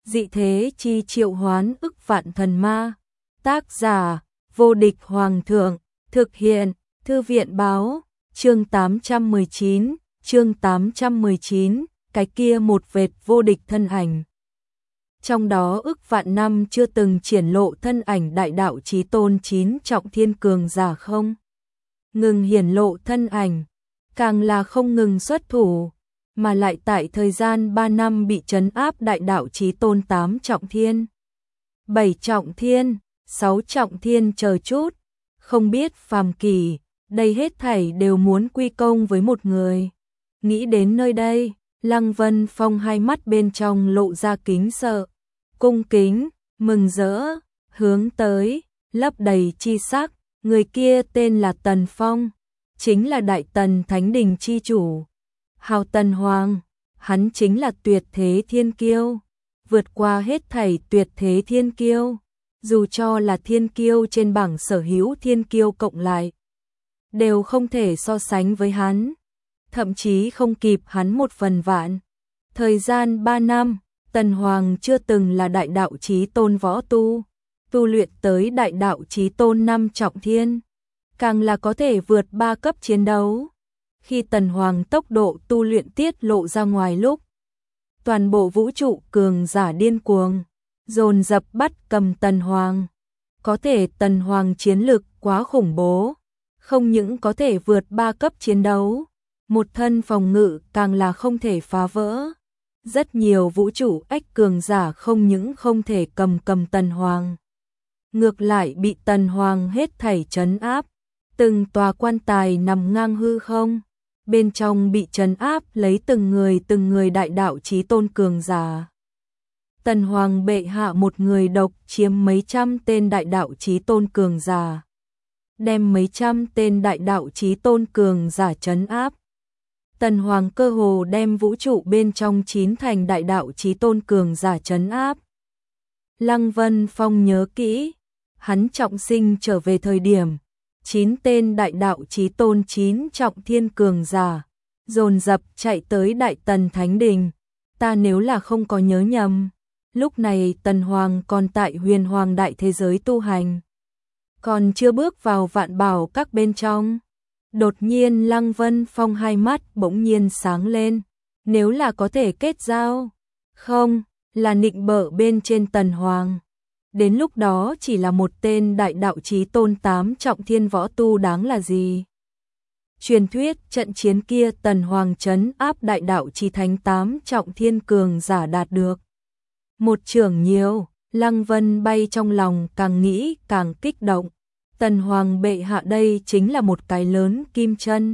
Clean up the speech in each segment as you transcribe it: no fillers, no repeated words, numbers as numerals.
Dị thế chi triệu hoán ức vạn thần ma. Tác giả: Vô địch hoàng thượng. Thực hiện: Thư viện báo. Chương 819, cái kia một vệt vô địch thân ảnh. Trong đó ức vạn năm chưa từng triển lộ thân ảnh đại đạo chí tôn 9 trọng thiên cường giả không ngừng hiển lộ thân ảnh, càng là không ngừng xuất thủ, mà lại tại thời gian 3 năm bị trấn áp đại đạo chí tôn 8 trọng thiên, 7 trọng thiên, 6 trọng thiên chờ chút, không biết phàm kỳ, đây hết thảy đều muốn quy công với một người. Nghĩ đến nơi đây, Lăng Vân Phong hai mắt bên trong lộ ra kính sợ, cung kính, mừng rỡ, hướng tới, lấp đầy chi sắc, người kia tên là Tần Phong, chính là Đại Tần Thánh Đình chi chủ, hào Tần Hoàng, hắn chính là tuyệt thế thiên kiêu, vượt qua hết thảy tuyệt thế thiên kiêu, dù cho là thiên kiêu trên bảng sở hữu thiên kiêu cộng lại, đều không thể so sánh với hắn, thậm chí không kịp hắn 1/1000. Thời gian 3 năm, Tần Hoàng chưa từng là đại đạo chí tôn võ tu luyện tới đại đạo chí tôn 5 trọng thiên, càng là có thể vượt 3 cấp chiến đấu. Khi Tần Hoàng tốc độ tu luyện tiết lộ ra ngoài lúc, toàn bộ vũ trụ cường giả điên cuồng, dồn dập bắt cầm Tần Hoàng. Có thể Tần Hoàng chiến lực quá khủng bố, không những có thể vượt 3 cấp chiến đấu, một thân phòng ngự càng là không thể phá vỡ. Rất nhiều vũ trụ ách cường giả không những không thể cầm Tần Hoàng, ngược lại bị Tần Hoàng hết thảy trấn áp, từng tòa quan tài nằm ngang hư không, bên trong bị trấn áp lấy từng người đại đạo chí tôn cường giả. Tần Hoàng bệ hạ một người độc chiếm mấy trăm tên đại đạo chí tôn cường giả, đem mấy trăm tên đại đạo chí tôn cường giả trấn áp. Tần Hoàng cơ hồ đem vũ trụ bên trong 9 thành đại đạo chí tôn cường giả trấn áp. Lăng Vân Phong nhớ kỹ, hắn trọng sinh trở về thời điểm, 9 tên đại đạo chí tôn 9 trọng thiên cường giả, dồn dập chạy tới Đại Tần Thánh Đình. Ta nếu là không có nhớ nhầm, lúc này Tần Hoàng còn tại Huyền Hoàng đại thế giới tu hành, còn chưa bước vào Vạn Bảo các bên trong. Đột nhiên Lăng Vân Phong hai mắt bỗng nhiên sáng lên, nếu là có thể kết giao, không, là nịnh bợ bên trên Tần Hoàng. Đến lúc đó chỉ là một tên đại đạo chí tôn 8 trọng thiên võ tu đáng là gì. Truyền thuyết trận chiến kia Tần Hoàng trấn áp đại đạo chí thánh 8 trọng thiên cường giả đạt được một trưởng nhiều, Lăng Vân bay trong lòng càng nghĩ càng kích động. Tần Hoàng bệ hạ đây chính là một cái lớn kim chân.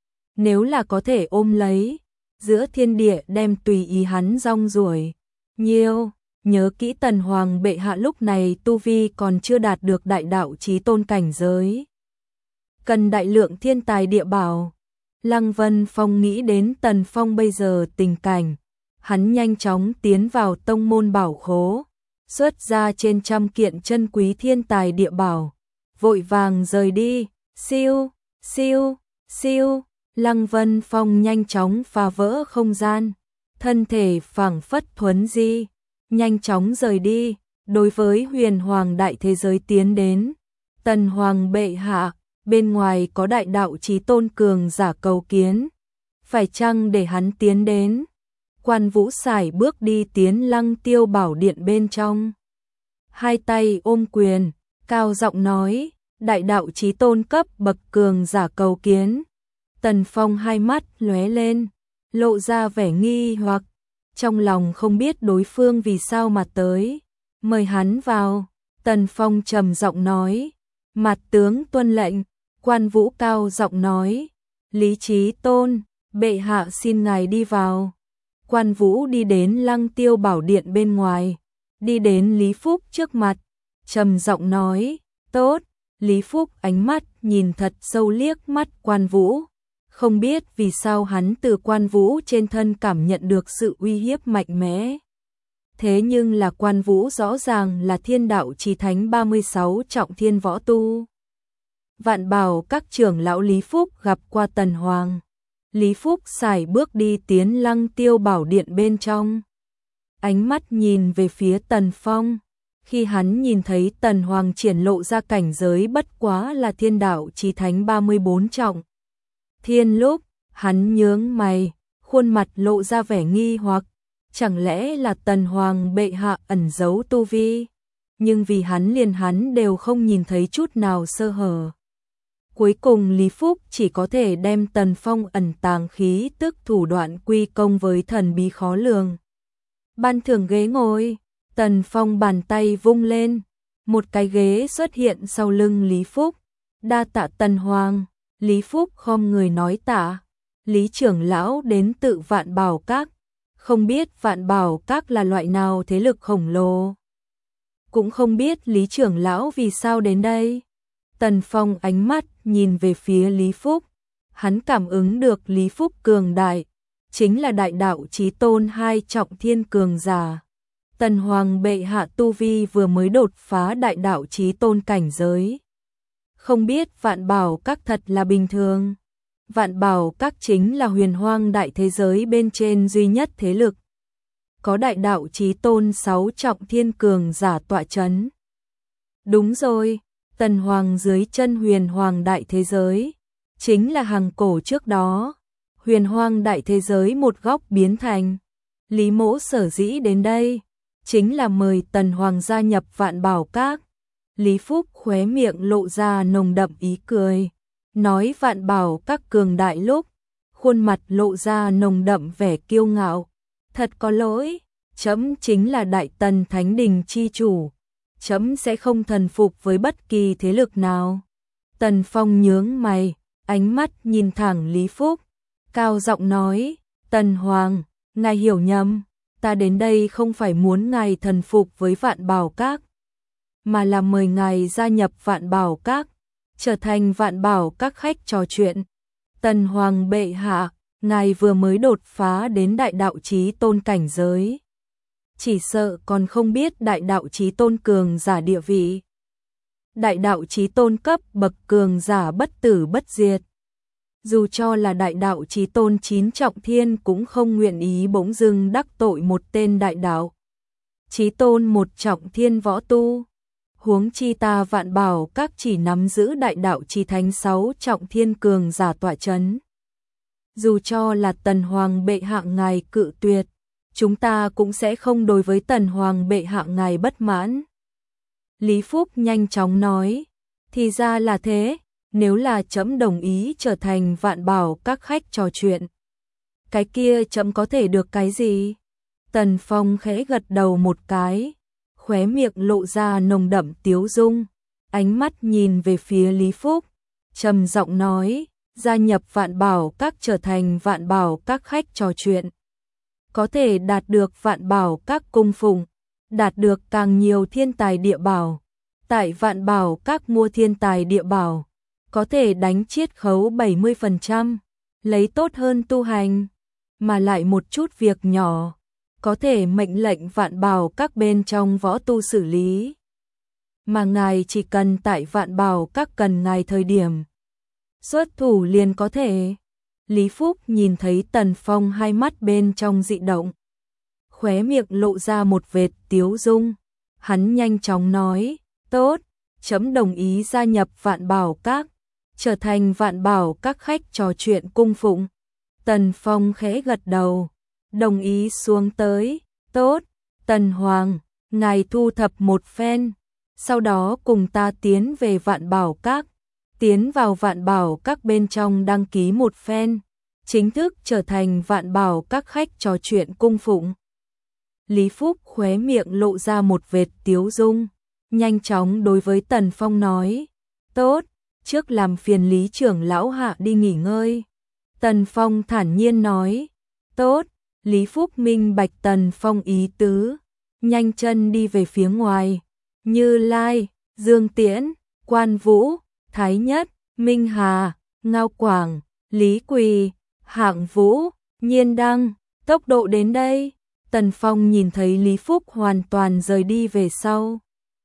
Nếu là có thể ôm lấy, giữa thiên địa đem tùy ý hắn rong ruổi. Nhiều, nhớ kỹ Tần Hoàng bệ hạ lúc này tu vi còn chưa đạt được đại đạo chí tôn cảnh giới, cần đại lượng thiên tài địa bảo. Lăng Vân Phong nghĩ đến Tần Phong bây giờ tình cảnh, hắn nhanh chóng tiến vào tông môn bảo khố, xuất ra trên 100 kiện chân quý thiên tài địa bảo, vội vàng rời đi. Siêu, siêu, siêu, Lăng Vân Phong nhanh chóng phá vỡ không gian, thân thể phảng phất thuấn di, nhanh chóng rời đi, đối với Huyền Hoàng đại thế giới tiến đến. Tần Hoàng bệ hạ, bên ngoài có đại đạo chí tôn cường giả cầu kiến, phải chăng để hắn tiến đến? Quan Vũ sải bước đi tiến Lăng Tiêu Bảo Điện bên trong, hai tay ôm quyền, cao giọng nói, đại đạo chí tôn cấp bậc cường giả cầu kiến. Tần Phong hai mắt lóe lên, lộ ra vẻ nghi hoặc, trong lòng không biết đối phương vì sao mà tới, mời hắn vào. Tần Phong trầm giọng nói, mặt tướng tuân lệnh. Quan Vũ cao giọng nói, Lý Chí Tôn, bệ hạ xin ngài đi vào. Quan Vũ đi đến Lăng Tiêu Bảo Điện bên ngoài, đi đến Lý Phúc trước mặt, trầm giọng nói, tốt. Lý Phúc ánh mắt nhìn thật sâu liếc mắt Quan Vũ, không biết vì sao hắn từ Quan Vũ trên thân cảm nhận được sự uy hiếp mạnh mẽ. Thế nhưng là Quan Vũ rõ ràng là thiên đạo chí thánh 36 trọng thiên võ tu. Vạn Bảo các trưởng lão Lý Phúc gặp qua Tần Hoàng. Lý Phúc sải bước đi tiến Lăng Tiêu Bảo Điện bên trong. ánh mắt nhìn về phía Tần Phong. Khi hắn nhìn thấy Tần Hoàng triển lộ ra cảnh giới bất quá là thiên đạo chí thánh 34 trọng thiên lúc, hắn nhướng mày, khuôn mặt lộ ra vẻ nghi hoặc, chẳng lẽ là Tần Hoàng bệ hạ ẩn giấu tu vi, nhưng vì hắn đều không nhìn thấy chút nào sơ hở. Cuối cùng Lý Phúc chỉ có thể đem Tần Phong ẩn tàng khí tức thủ đoạn quy công với thần bí khó lường. Ban thưởng ghế ngồi, Tần Phong bàn tay vung lên, một cái ghế xuất hiện sau lưng Lý Phúc. Đa tạ Tần Hoàng. Lý Phúc khom người nói tạ. Lý trưởng lão đến tự Vạn Bảo Các, không biết Vạn Bảo Các là loại nào thế lực khổng lồ. Cũng không biết Lý trưởng lão vì sao đến đây. Tần Phong ánh mắt nhìn về phía Lý Phúc, hắn cảm ứng được Lý Phúc cường đại, chính là đại đạo chí tôn 2 trọng thiên cường giả. Tần Hoàng bệ hạ tu vi vừa mới đột phá đại đạo chí tôn cảnh giới. Không biết Vạn Bảo Các thật là bình thường. Vạn Bảo Các chính là huyền hoang đại thế giới bên trên duy nhất thế lực. Có đại đạo chí tôn 6 trọng thiên cường giả tọa chấn. Đúng rồi, Tần Hoàng dưới chân huyền hoàng đại thế giới, chính là hàng cổ trước đó. Huyền hoang đại thế giới một góc biến thành. Lý Mỗ sở dĩ đến đây, chính là mời Tần Hoàng gia nhập Vạn Bảo Các. Lý Phúc khóe miệng lộ ra nồng đậm ý cười, nói Vạn Bảo Các cường đại lúc, khuôn mặt lộ ra nồng đậm vẻ kiêu ngạo. Thật có lỗi, trẫm chính là Đại Tần Thánh Đình chi chủ, trẫm sẽ không thần phục với bất kỳ thế lực nào. Tần Phong nhướng mày, ánh mắt nhìn thẳng Lý Phúc, cao giọng nói, Tần Hoàng, ngài hiểu nhầm, ta đến đây không phải muốn ngài thần phục với Vạn Bảo Các, mà là mời ngài gia nhập Vạn Bảo Các, trở thành Vạn Bảo Các khách trò chuyện. Tần Hoàng bệ hạ, ngài vừa mới đột phá đến đại đạo chí tôn cảnh giới, chỉ sợ còn không biết đại đạo chí tôn cường giả địa vị. Đại đạo chí tôn cấp bậc cường giả bất tử bất diệt. Dù cho là đại đạo chí tôn 9 trọng thiên cũng không nguyện ý bỗng dưng đắc tội một tên đại đạo chí tôn 1 trọng thiên võ tu. Huống chi ta Vạn Bảo Các chỉ nắm giữ đại đạo chí thánh 6 trọng thiên cường giả tọa chấn. Dù cho là Tần Hoàng bệ hạ ngài cự tuyệt, chúng ta cũng sẽ không đối với Tần Hoàng bệ hạ ngài bất mãn. Lý Phúc nhanh chóng nói, thì ra là thế, nếu là trẫm đồng ý trở thành Vạn Bảo Các khách trò chuyện, cái kia trẫm có thể được cái gì? Tần Phong khẽ gật đầu một cái, khóe miệng lộ ra nồng đậm tiếu dung, ánh mắt nhìn về phía Lý Phúc, trầm giọng nói, gia nhập Vạn Bảo Các trở thành Vạn Bảo Các khách trò chuyện, có thể đạt được Vạn Bảo Các cung phụng, đạt được càng nhiều thiên tài địa bảo. Tại Vạn Bảo Các mua thiên tài địa bảo, có thể đánh chiết khấu 70%, lấy tốt hơn tu hành, mà lại một chút việc nhỏ, có thể mệnh lệnh Vạn Bảo Các bên trong võ tu xử lý. Mà ngài chỉ cần tại Vạn Bảo Các cần ngài thời điểm xuất thủ liền có thể. Lý Phúc nhìn thấy Tần Phong hai mắt bên trong dị động, khóe miệng lộ ra một vệt tiếu dung, hắn nhanh chóng nói, tốt, trẫm đồng ý gia nhập Vạn Bảo Các, trở thành Vạn Bảo Các khách trò chuyện cung phụng. Tần Phong khẽ gật đầu, đồng ý xuống tới, tốt, Tần Hoàng, ngài thu thập một phen, sau đó cùng ta tiến về Vạn Bảo Các, tiến vào Vạn Bảo Các bên trong đăng ký một phen, chính thức trở thành Vạn Bảo Các khách trò chuyện cung phụng. Lý Phúc khóe miệng lộ ra một vệt tiếu dung, nhanh chóng đối với Tần Phong nói, tốt, trước làm phiền Lý trưởng lão hạ đi nghỉ ngơi. Tần Phong thản nhiên nói, tốt. Lý Phúc minh bạch Tần Phong ý tứ, nhanh chân đi về phía ngoài. Như Lai, Dương Tiễn, Quan Vũ, Thái Nhất, Minh Hà, Ngao Quảng, Lý Quỳ, Hạng Vũ, Nhiên Đăng, tốc độ đến đây. Tần Phong nhìn thấy Lý Phúc hoàn toàn rời đi về sau,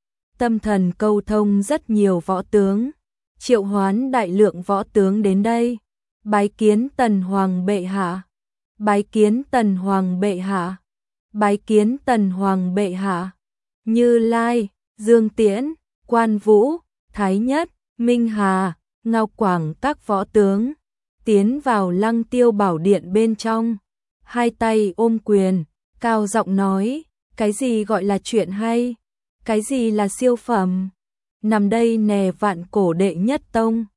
tâm thần câu thông rất nhiều võ tướng, triệu hoán đại lượng võ tướng đến đây, bái kiến Tần Hoàng bệ hạ, bái kiến Tần Hoàng bệ hạ. bái kiến Tần Hoàng bệ hạ. Như Lai, Dương Tiễn, Quan Vũ, Thái Nhất, Minh Hà, Ngao Quảng các võ tướng tiến vào Lăng Tiêu Bảo Điện bên trong, hai tay ôm quyền, cao giọng nói, cái gì gọi là chuyện hay, cái gì là siêu phẩm, nằm đây nè Vạn Cổ đệ nhất tông.